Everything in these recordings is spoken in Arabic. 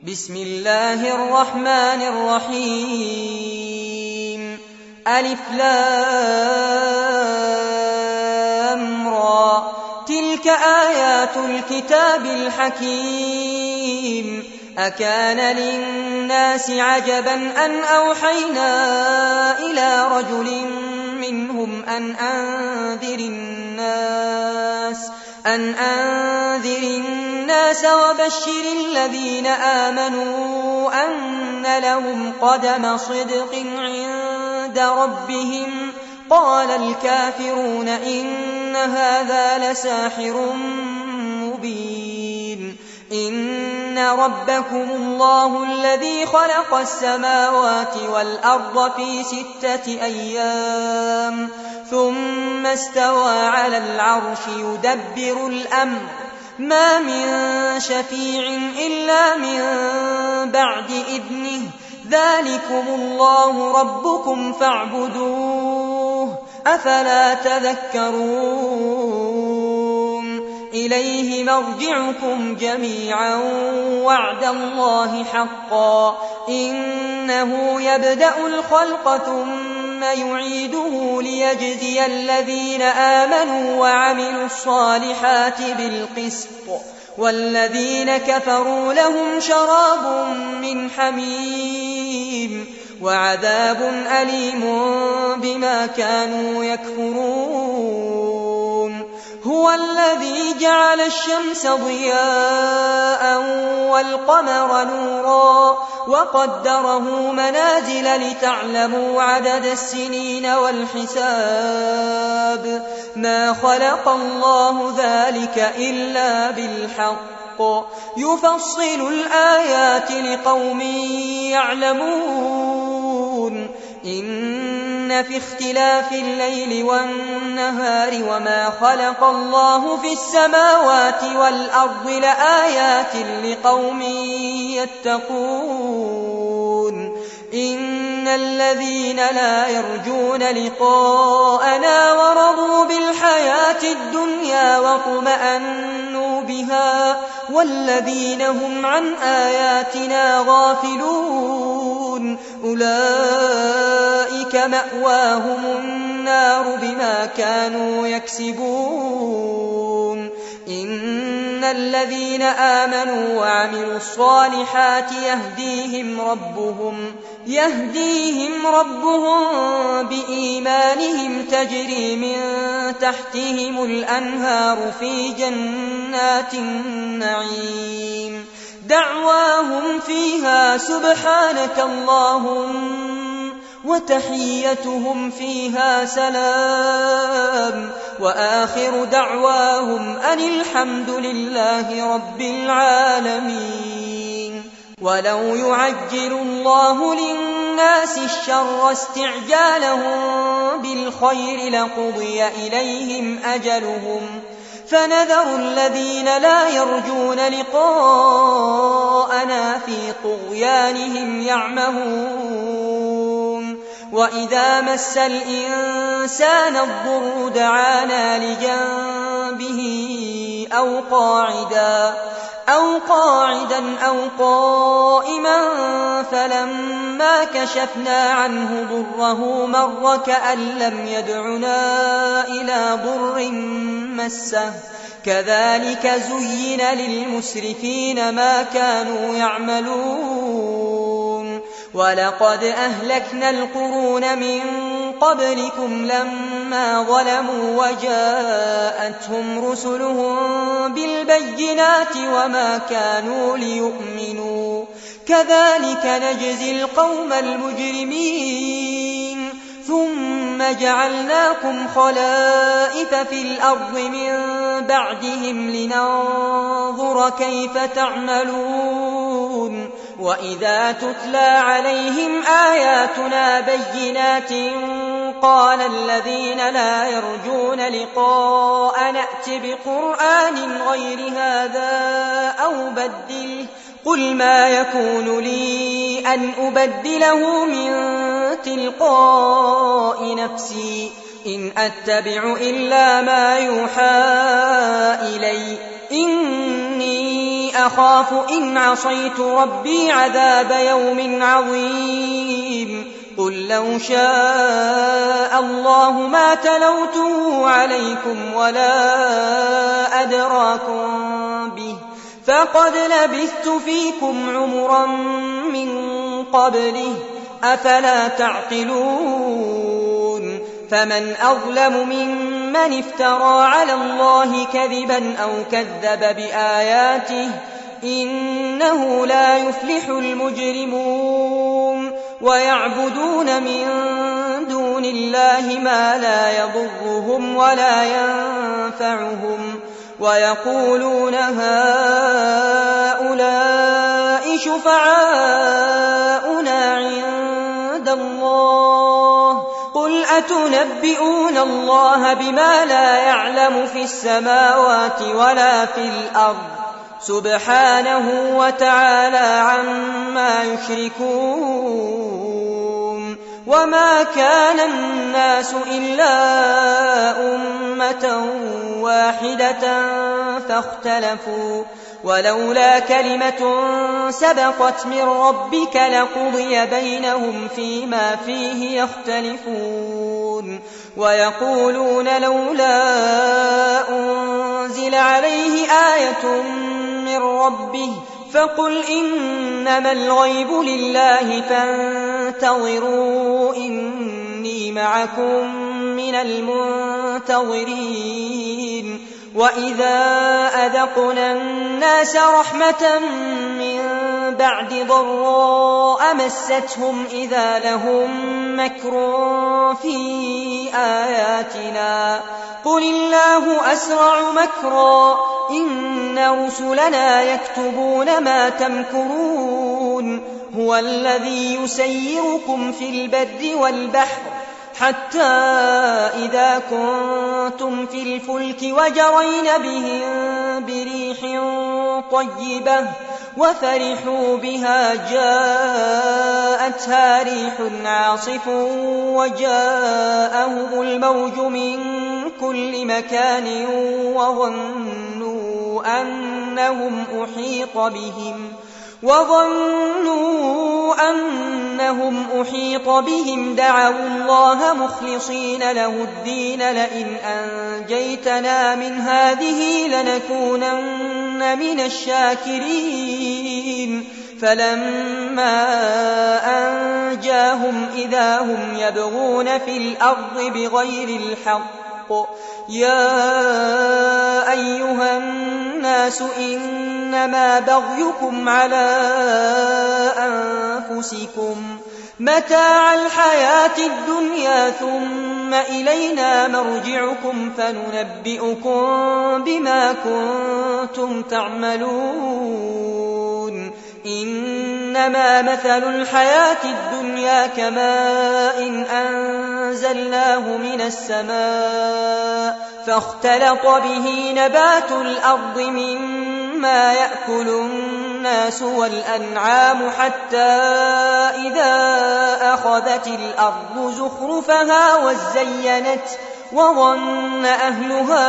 بسم الله الرحمن الرحيم ألف لام را تلك آيات الكتاب الحكيم أكان للناس عجبا أن أوحينا إلى رجل منهم أن أنذر الناس وبشر الذين آمنوا أن لهم قدم صدق عند ربهم قال الكافرون إن هذا لساحر مبين إن ربكم الله الذي خلق السماوات والأرض في 6 أيام ثم استوى على العرش يدبر الأمر ما من شفيع إلا من بعد إذنه ذلكم الله ربكم فاعبدوه أفلا تذكرون إليه مرجعكم جميعا وعد الله حقا إنه يبدأ الخلق ثم يعيده ليجزي الذين آمنوا وعملوا الصالحات بالقسط والذين كفروا لهم شراب من حميم وعذاب أليم بما كانوا يكفرون هو الذي جعل الشمس ضياء والقمر نورا وقدره منازل لتعلموا عدد السنين والحساب ما خلق الله ذلك إلا بالحق يفصل الآيات لقوم يعلمون إن في اختلاف الليل والنهار وما خلق الله في السماوات والأرض لآيات لقوم يتقون إن الذين لا يرجون لقاءنا ورضوا بالحياة الدنيا واطمأنوا بها والذين هم عن آياتنا غافلون أولئك مأواهم النار بما كانوا يكسبون إن الذين آمنوا وعملوا الصالحات يهديهم ربهم بإيمانهم تجري من تحتهم الأنهار في جنات النعيم دعواهم فيها سبحانك اللهم وتحيتهم فيها سلام وآخر دعواهم أن الحمد لله رب العالمين ولو يعجل الله للناس الشر استعجالهم بالخير لقضي إليهم أجلهم فنذر الذين لا يرجون لقاءنا في طغيانهم يعمهون وإذا مس الإنسان الضر دعانا لجنبه أو قاعدا أو قائما فلما كشفنا عنه ضره مر كأن لم يدعنا إلى ضر مسه كذلك زين للمسرفين ما كانوا يعملون ولقد أهلكنا القرون من قبلكم لما ظلموا وجاءتهم رسلهم بالبينات وما كانوا ليؤمنوا كذلك نجزي القوم المجرمين ثم جعلناكم خلائف في الأرض من بعدهم لننظر كيف تعملون وإذا تتلى عليهم آياتنا بينات قال الذين لا يرجون لقاء نأت بقرآن غير هذا أو بدله قل ما يكون لي أن أبدله من تلقاء نفسي إن أتبع إلا ما يوحى إلي إني أخاف إن عصيت ربي عذاب يوم عظيم قل لو شاء الله ما تلوته عليكم ولا أدراكم به فقد لبثت فيكم عمرا من قبله أفلا تعقلون فمن أظلم ممن افترى على الله كذبا أو كذب بآياته إنه لا يفلح المجرمون ويعبدون من دون الله ما لا يضرهم ولا ينفعهم ويقولون هؤلاء شفعاؤنا عند الله قل أتنبئون الله بما لا يعلم في السماوات ولا في الأرض سبحانه وتعالى عما يشركون وما كان الناس إلا أمة واحدة فاختلفوا ولولا كلمة سبقت من ربك لقضي بينهم فيما فيه يختلفون ويقولون لولا أنزل عليه آية من ربه فقل إنما الغيب لله فانتظروا إني معكم من المنتظرين وإذا أذقنا الناس رحمة من بعد ضراء مستهم إذا لهم مكر في آياتنا قل الله أسرع مكرا إن رسلنا يكتبون ما تمكرون هو الذي يسيركم في البر والبحر حتى إذا كنتم في الفلك وجرين بهم بريح طيبة وفرحوا بها جاءتها ريح عاصف وجاءهم الموج من كل مكان وظنوا أنهم أحيط بهم دعوا الله مخلصين له الدين لئن أنجيتنا من هذه لنكونن من الشاكرين فلما أنجاهم إذا هم يبغون في الأرض بغير الحق يا أيها الناس إنما بغيكم على أنفسكم متاع الحياة الدنيا ثم إلينا مرجعكم فننبئكم بما كنتم تعملون إنما مثل الحياة الدنيا كماء أنزلناه من السماء فاختلط به نبات الأرض مما يأكل الناس والأنعام حتى إذا أخذت الأرض زخرفها وزينت وظن أهلها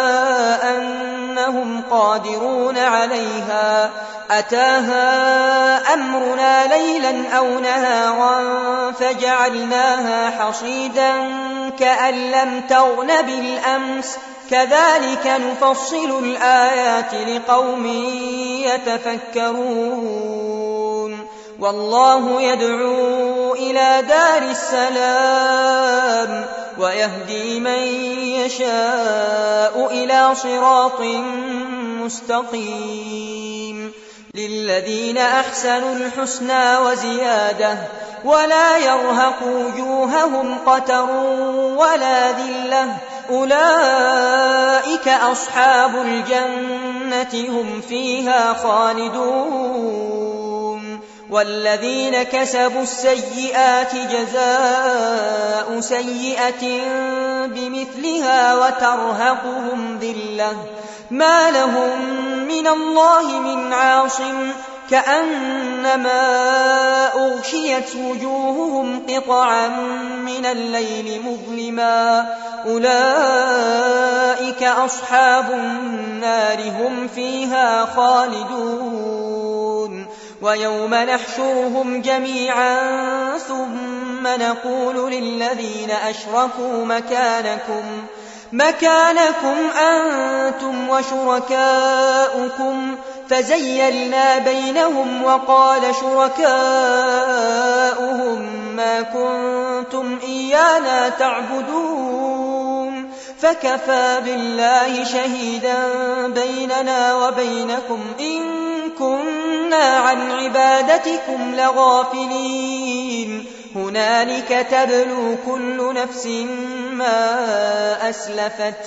أنهم قادرون عليها أتاها أمرنا ليلا أو نهارا فجعلناها حصيدا كأن لم تغن بالأمس كذلك نفصل الآيات لقوم يتفكرون والله يدعو إلى دار السلام ويهدي من يشاء إلى صراط مستقيم للذين أحسنوا الحسنى وزيادة ولا يرهق وجوههم قتر ولا ذلة أولئك أصحاب الجنة هم فيها خالدون والذين كسبوا السيئات جزاء سيئة بمثلها وترهقهم ذلة ما لهم من الله من عاصم كأنما أغشيت وجوههم قطعا من الليل مظلما أولئك أصحاب النار هم فيها خالدون ويوم نحشرهم جميعا ثم نقول للذين أشركوا مكانكم أنتم وشركاؤكم فزيلنا بينهم وقال شركاؤهم ما كنتم إيانا تعبدون فكفى بالله شهيدا بيننا وبينكم إن كنا عن عبادتكم لغافلين هنالك تبلو كل نفس ما أسلفت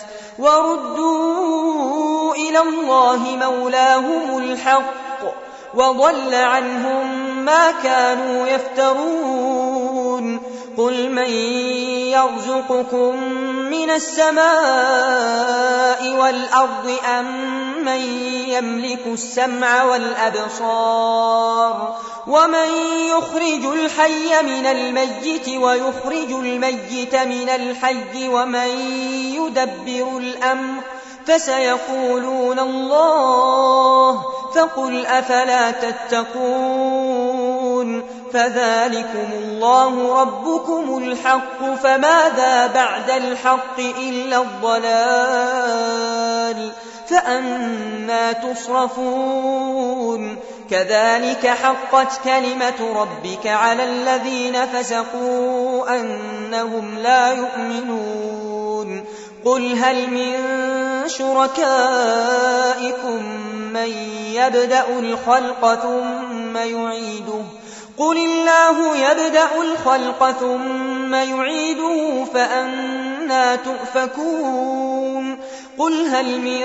وردوا إلى الله مولاهم الحق وضل عنهم ما كانوا يفترون قل من يرزقكم من السماء والأرض أم من يملك السمع والأبصار ومن يخرج الحي من الميت ويخرج الميت من الحي ومن يدبر الأمر فسيقولون الله فقل أفلا تتقون فذلكم الله ربكم الحق فماذا بعد الحق إلا الضلال فأنى تصرفون كذلك حقت كلمة ربك على الذين فسقوا أنهم لا يؤمنون قل هل من شركائكم من يبدأ الخلق ثم يعيده قل الله يبدأ الخلق ثم يعيده فأنى تؤفكون قل هل من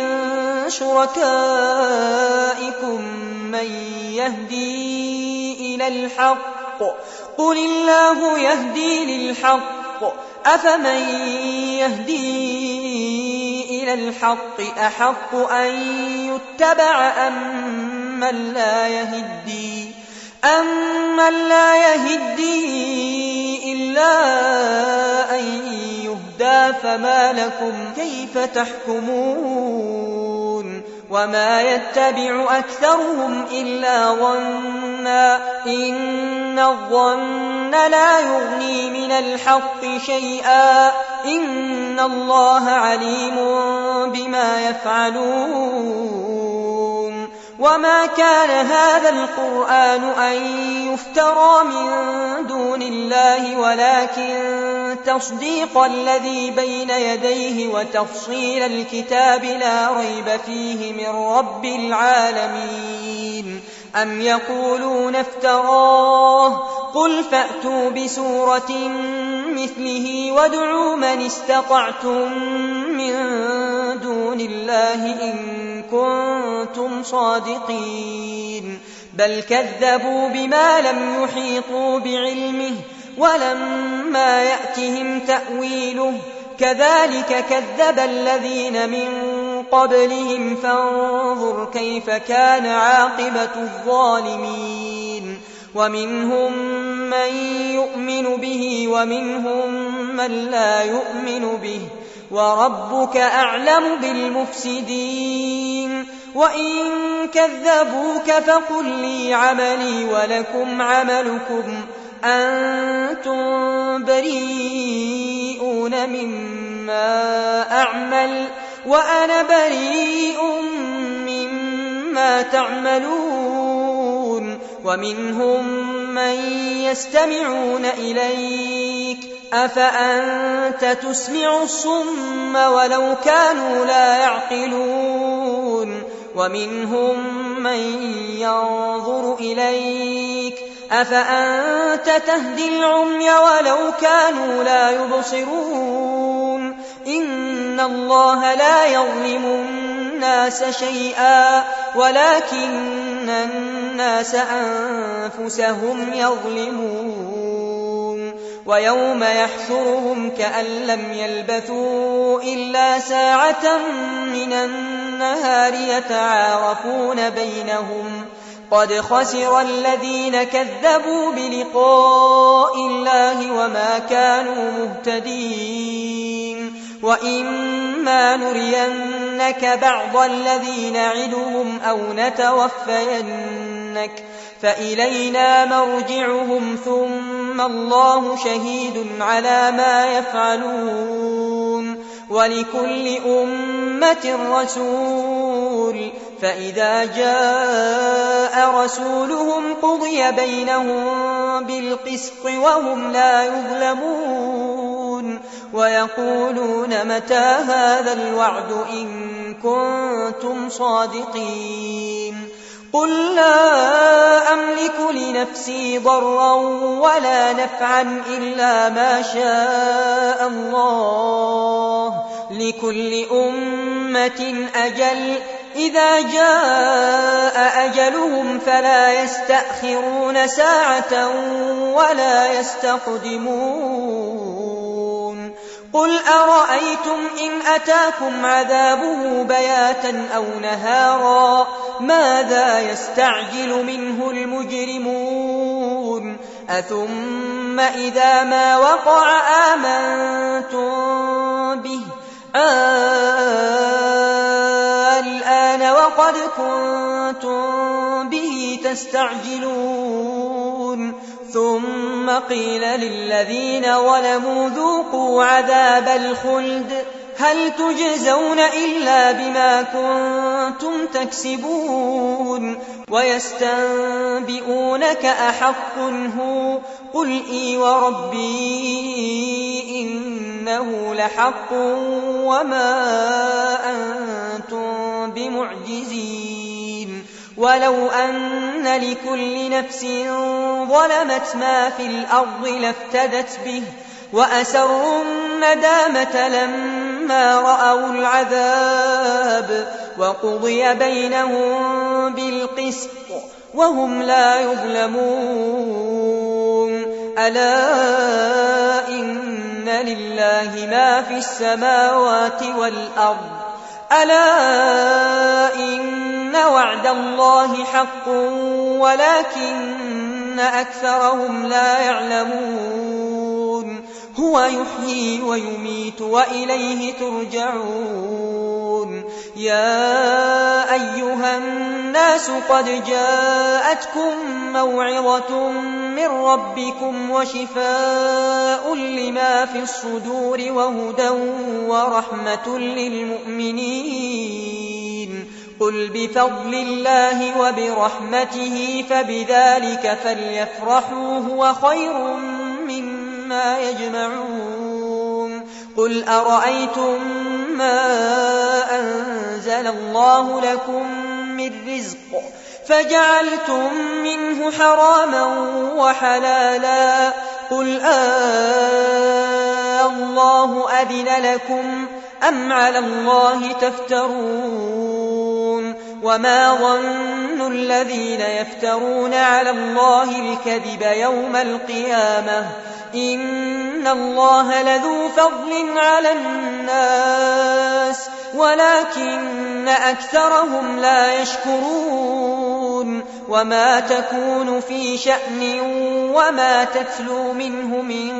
شركائكم من يهدي إلى الحق قل الله يهدي للحق أفمن يهدي إلى الحق أحق أن يتبع أمن لا يهدي إلا أن يهدى فما لكم كيف تحكمون وما يتبع أكثرهم إلا ظنا إن الظن لا يغني من الحق شيئا إن الله عليم بما يفعلون وما كان هذا القرآن أن يفترى من دون الله ولكن تصديق الذي بين يديه وتفصيل الكتاب لا ريب فيه من رب العالمين أم يقولون افتراه قل فأتوا بسورة مثله وادعوا من استطعتم من دون الله إن كنتم صادقين بل كذبوا بما لم يحيطوا بعلمه ولما يأتهم تأويله كذلك كذب الذين من قبلهم فانظر كيف كان عاقبة الظالمين ومنهم من يؤمن به ومنهم من لا يؤمن به وربك أعلم بالمفسدين وإن كذبوك فقل لي عملي ولكم عملكم أنتم بريئون مما أعمل وأنا بريء مما تعملون ومنهم من يستمعون إليك أفأنت تسمع الصم ولو كانوا لا يعقلون ومنهم من ينظر إليك أفأنت تهدي العمي ولو كانوا لا يبصرون إن الله لا يظلم الناس شيئا ولكن الناس أنفسهم يظلمون ويوم يحشرهم كأن لم يلبثوا إلا ساعة من النهار يتعارفون بينهم قد خسر الذين كذبوا بلقاء الله وما كانوا مهتدين وإما نرينك بعض الذي نعدهم أو نتوفينك فإلينا مرجعهم ثم الله شهيد على ما يفعلون ولكل أمة رسول فإذا جاء رسولهم قضي بينهم بالقسط وهم لا يظلمون ويقولون متى هذا الوعد إن كنتم صادقين قل لا أملك لنفسي ضرا ولا نفعا إلا ما شاء الله لكل أمة أجل إذا جاء أجلهم فلا يستأخرون ساعة ولا يستقدمون قل أرأيتم إن أتاكم عذابه بياتا أو نهارا ماذا يستعجل منه المجرمون أثم إذا ما وقع آمنتم به الآن وقد كنتم به تستعجلون ثم قيل للذين ظلموا ذوقوا عذاب الخلد هل تجزون إلا بما كنتم تكسبون ويستنبئونك أحق هو قل إي وربي إنه لحق وما أنتم بمعجزين ولو أن لكل نفس ظلمت ما في الأرض لافتدت به وأسروا الندامة لما رأوا العذاب وقضي بينهم بالقسط وهم لا يظلمون ألا إن لله ما في السماوات والأرض ألا إن وعد الله حق ولكن أكثرهم لا يعلمون هو يحيي ويميت وإليه ترجعون يا أيها الناس قد جاءتكم موعظة من ربكم وشفاء لما في الصدور وهدى ورحمة للمؤمنين قل بفضل الله وبرحمته فبذلك فليفرحوا هو خير مما يجمعون قل أرأيتم ما أنزل الله لكم من رزق فجعلتم منه حراما وحلالا قل الله أذن لكم أم على الله تفترون وما ظن الذين يفترون على الله الكذب يوم القيامة إن الله لذو فضل على الناس ولكن أكثرهم لا يشكرون وما تكون في شأن وما تتلو منه من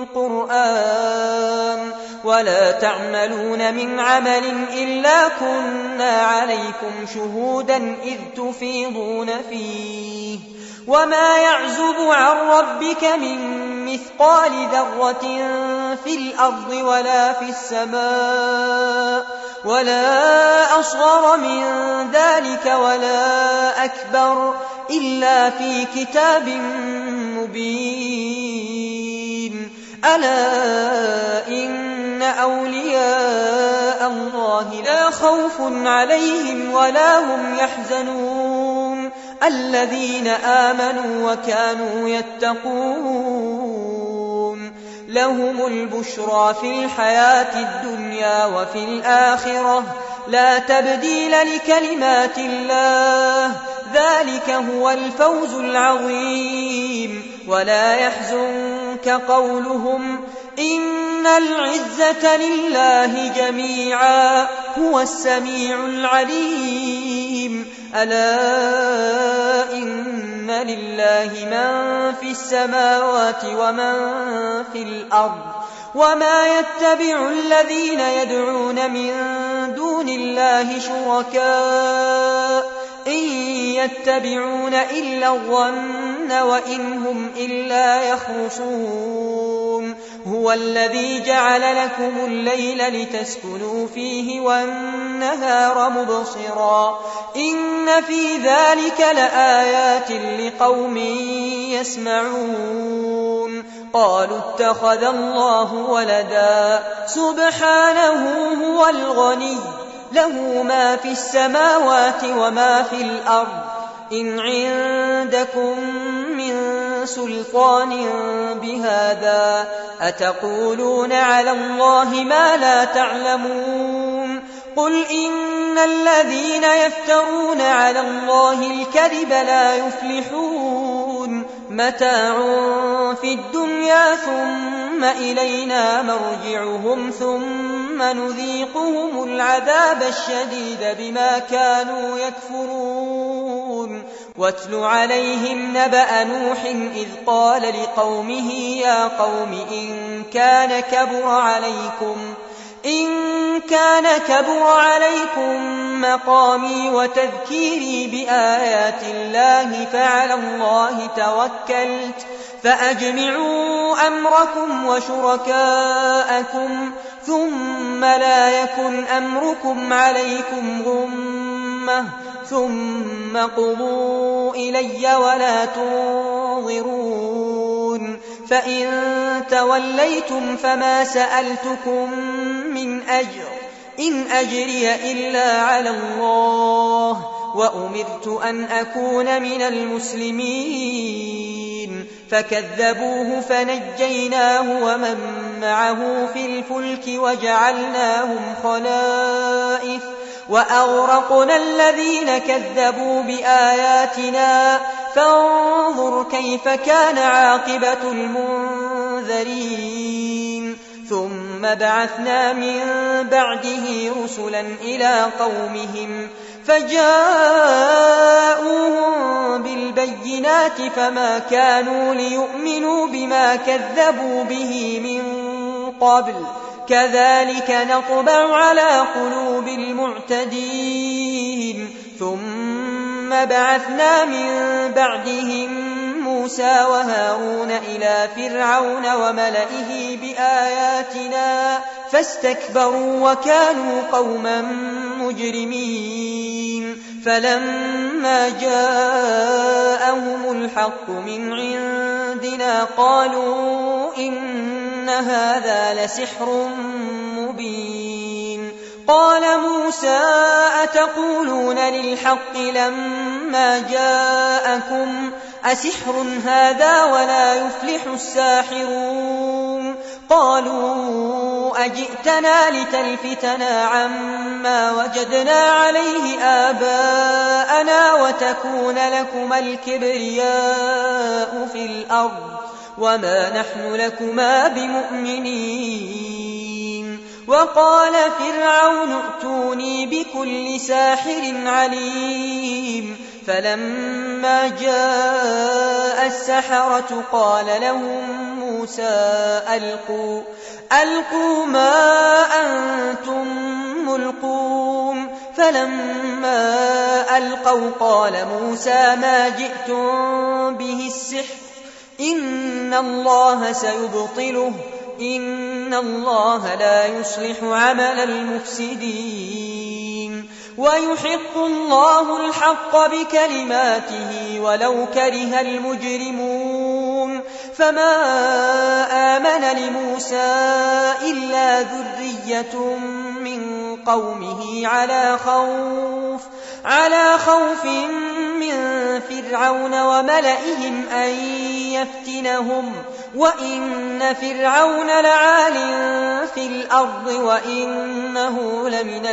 قرآن ولا تعملون من عمل إلا كنا عليكم شهودا إذ تفيضون فيه وما يعزب عن ربك من مثقال ذرة في الأرض ولا في السماء ولا أصغر من ذلك ولا أكبر إلا في كتاب مبين ألا إن أولياء الله لا خوف عليهم ولا هم يحزنون الذين آمنوا وكانوا يتقون لهم البشرى في الحياة الدنيا وفي الآخرة لا تبديل لكلمات الله ذلك هو الفوز العظيم ولا يحزنك قولهم إن العزة لله جميعا هو السميع العليم الرجيم ألا إن لله من في السماوات ومن في الأرض وما يتبع الذين يدعون من دون الله شركاء إن يتبعون إلا الظن وإن هم إلا يخرصون هو الذي جعل لكم الليل لتسكنوا فيه والنهار مبصرا إن في ذلك لآيات لقوم يسمعون قالوا اتخذ الله ولدا سبحانه هو الغني له ما في السماوات وما في الأرض إن عندكم من سلطان بهذا أتقولون على الله ما لا تعلمون قل إن الذين يفترون على الله الكذب لا يفلحون متاع في الدنيا ثم إلينا مرجعهم ثم نذيقهم العذاب الشديد بما كانوا يكفرون واتل عليهم نبأ نوح إذ قال لقومه يا قوم إن كان كبر عليكم مقامي وتذكيري بآيات الله فعلى الله توكلت فأجمعوا أمركم وشركاءكم ثم لا يكن أمركم عليكم غمة ثم قضوا إلي ولا تنظرون فإن توليتم فما سألتكم من أجر إن أجري إلا على الله وأمرت أن أكون من المسلمين فكذبوه فنجيناه ومن معه في الفلك وجعلناهم خلائف وأغرقنا الذين كذبوا بآياتنا فانظر كيف كان عاقبة المنذرين ثم بعثنا من بعده رسلا إلى قومهم فجاءوهم بالبينات فما كانوا ليؤمنوا بما كذبوا به من قبل كذلك نطبع على قلوب المعتدين ثم بعثنا من بعدهم موسى وهارون إلى فرعون وملئه بآياتنا فاستكبروا وكانوا قوما مجرمين فلما جاءهم الحق من عندنا قالوا إن هذا لسحر مبين قال موسى أتقولون للحق لما جاءكم أسحر هذا ولا يفلح الساحرون قالوا أجئتنا لتلفتنا عما وجدنا عليه آباءنا وتكون لكما الكبرياء في الأرض وما نحن لكما بمؤمنين وقال فرعون ائتوني بكل ساحر عليم فلما جاء السحرة قال لهم موسى ألقوا ما أنتم ملقون فلما ألقوا قال موسى ما جئتم به السحر إن الله سيبطله إن الله لا يصلح عمل المفسدين ويحق الله الحق بكلماته ولو كره المجرمون فما آمن لموسى إلا ذرية من قومه على خوف من فرعون وملئهم أن يفتنهم وإن فرعون لعال في الأرض وإنه لمن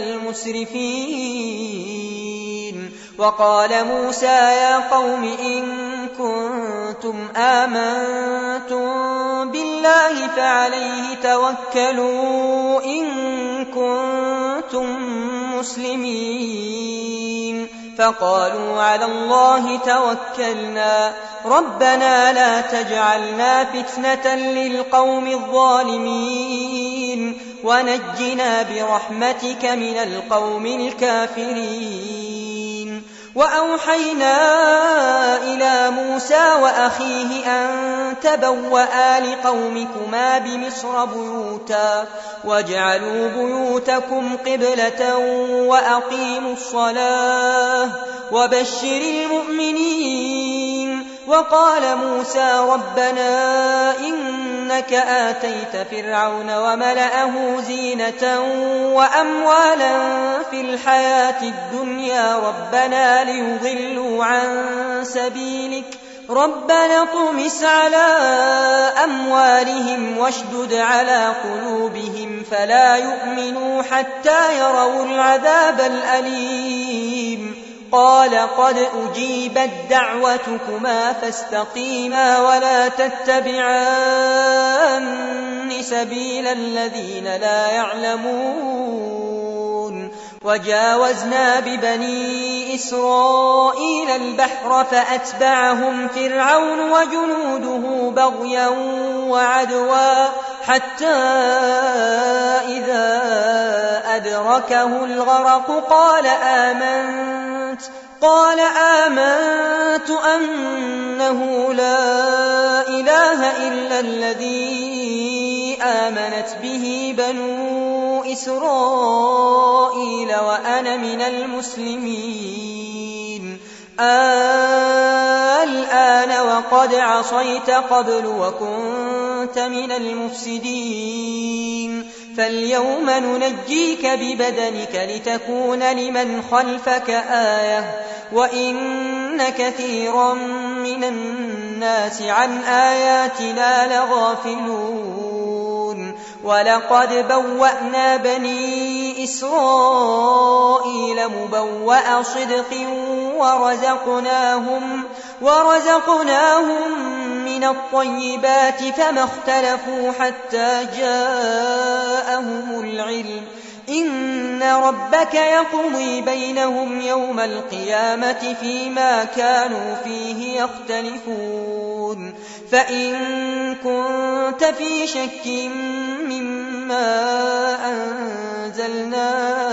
المسرفين وقال موسى يا قوم إن كنتم آمنتم بالله فعليه توكلوا إن كنتم مسلمين فقالوا على الله توكلنا ربنا لا تجعلنا فتنة للقوم الظالمين ونجنا برحمتك من القوم الكافرين. وأوحينا إلى موسى وأخيه أن تبوأ لقومكما بمصر بيوتا واجعلوا بيوتكم قبلة وأقيموا الصلاة وبشر المؤمنين. وقال موسى ربنا إنك آتيت فرعون وملأه زينة وأموالا في الحياة الدنيا ربنا ليضلوا عن سبيلك ربنا اطمس على أموالهم واشدد على قلوبهم فلا يؤمنوا حتى يروا العذاب الأليم. قال قد أجيبت دعوتكما فاستقيما ولا تتبعان سبيل الذين لا يعلمون. وجاوزنا ببني إسرائيل البحر فأتبعهم فرعون وجنوده بغيا وعدوا حتى إذا أدركه الغرق قال آمنت أنه لا إله إلا الذي آمنت به بنو إسرائيل وأنا من المسلمين. الآن وقد عصيت قبل وكنت من المفسدين فاليوم ننجيك ببدنك لتكون لمن خلفك آية وإن كثيرا من الناس عن آياتنا لغافلون. ولقد بوأنا بني إسرائيل مبوأ صدق ورزقناهم من الطيبات فما اختلفوا حتى جاءهم العلم. إن ربك يقضي بينهم يوم القيامة فيما كانوا فيه يختلفون. فإن كنت في شك مما أنزلنا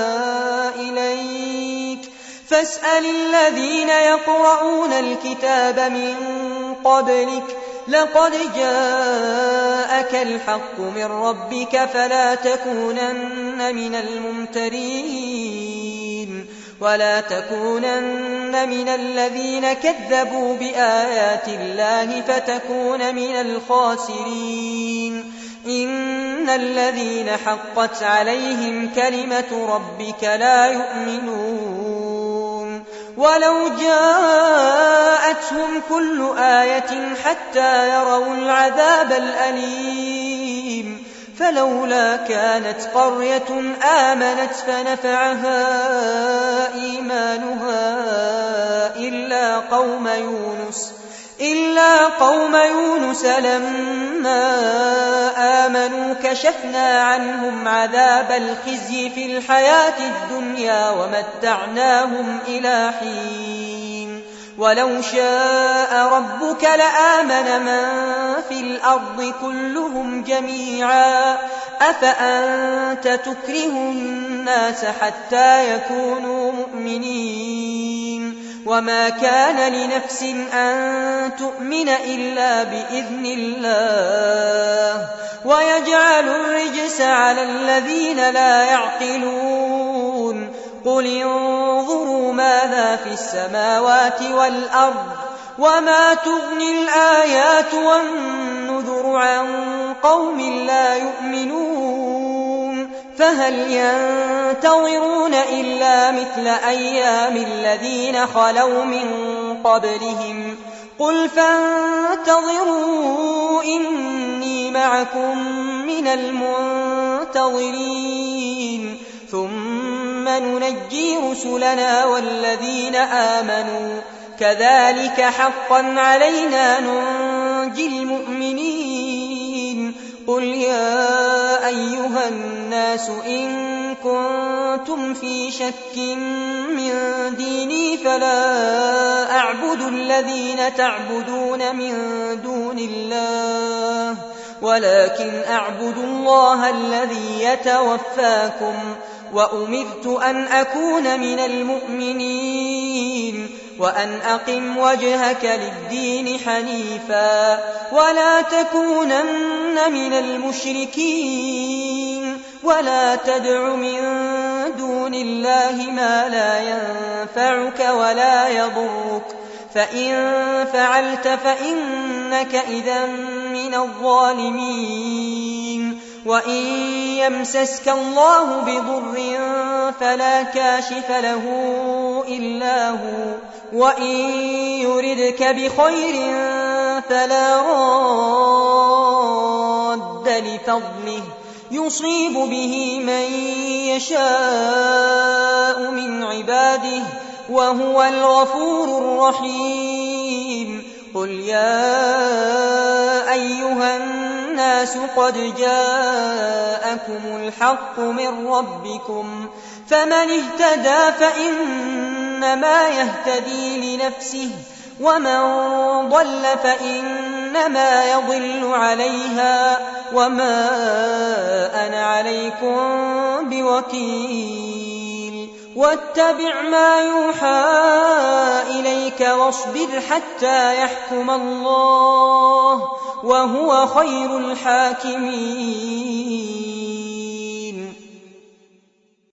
إليك فاسأل الذين يقرؤون الكتاب من قبلك لقد جاءك الحق من ربك فلا تكونن من الممترين ولا تكونن من الذين كذبوا بآيات الله فتكون من الخاسرين. إن الذين حقت عليهم كلمة ربك لا يؤمنون ولو جاءتهم كل آية حتى يروا العذاب الأليم. فلولا كانت قرية آمنت فنفعها إيمانها إلا قوم يونس لما آمنوا كشفنا عنهم عذاب الخزي في الحياة الدنيا ومتعناهم إلى حين. ولو شاء ربك لآمن من في الأرض كلهم جميعا أفأنت تكره الناس حتى يكونوا مؤمنين. وما كان لنفس أن تؤمن إلا بإذن الله ويجعل الرجس على الذين لا يعقلون. قل انظروا ماذا في السماوات والأرض وما تغني الآيات والنذر عن قوم لا يؤمنون. فهل ينتظرون إلا مثل أيام الذين خلوا من قبلهم قل فانتظروا إني معكم من المنتظرين ثم ننجي رسلنا والذين آمنوا كذلك حقا علينا ننجي المؤمنين. قل يا أيها الناس إن كنتم في شك من ديني فلا أعبد الذين تعبدون من دون الله ولكن أعبد الله الذي يتوفاكم وأمرت أن أكون من المؤمنين وأن أقم وجهك للدين حنيفا ولا تكونن من المشركين ولا تدع من دون الله ما لا ينفعك ولا يضرك فإن فعلت فإنك إذا من الظالمين وإن يمسسك الله بضر فلا كاشف له إلا هو وإن يردك بخير فلا راد لفضله يصيب به من يشاء من عباده وهو الغفور الرحيم قل يا أيها الناس قد جاءكم الحق من ربكم فمن اهتدى فإنما يهتدي لنفسه ومن ضل فإنما يضل عليها وما أنا عليكم بوكيل واتبع ما يوحى إليك واصبر حتى يحكم الله وهو خير الحاكمين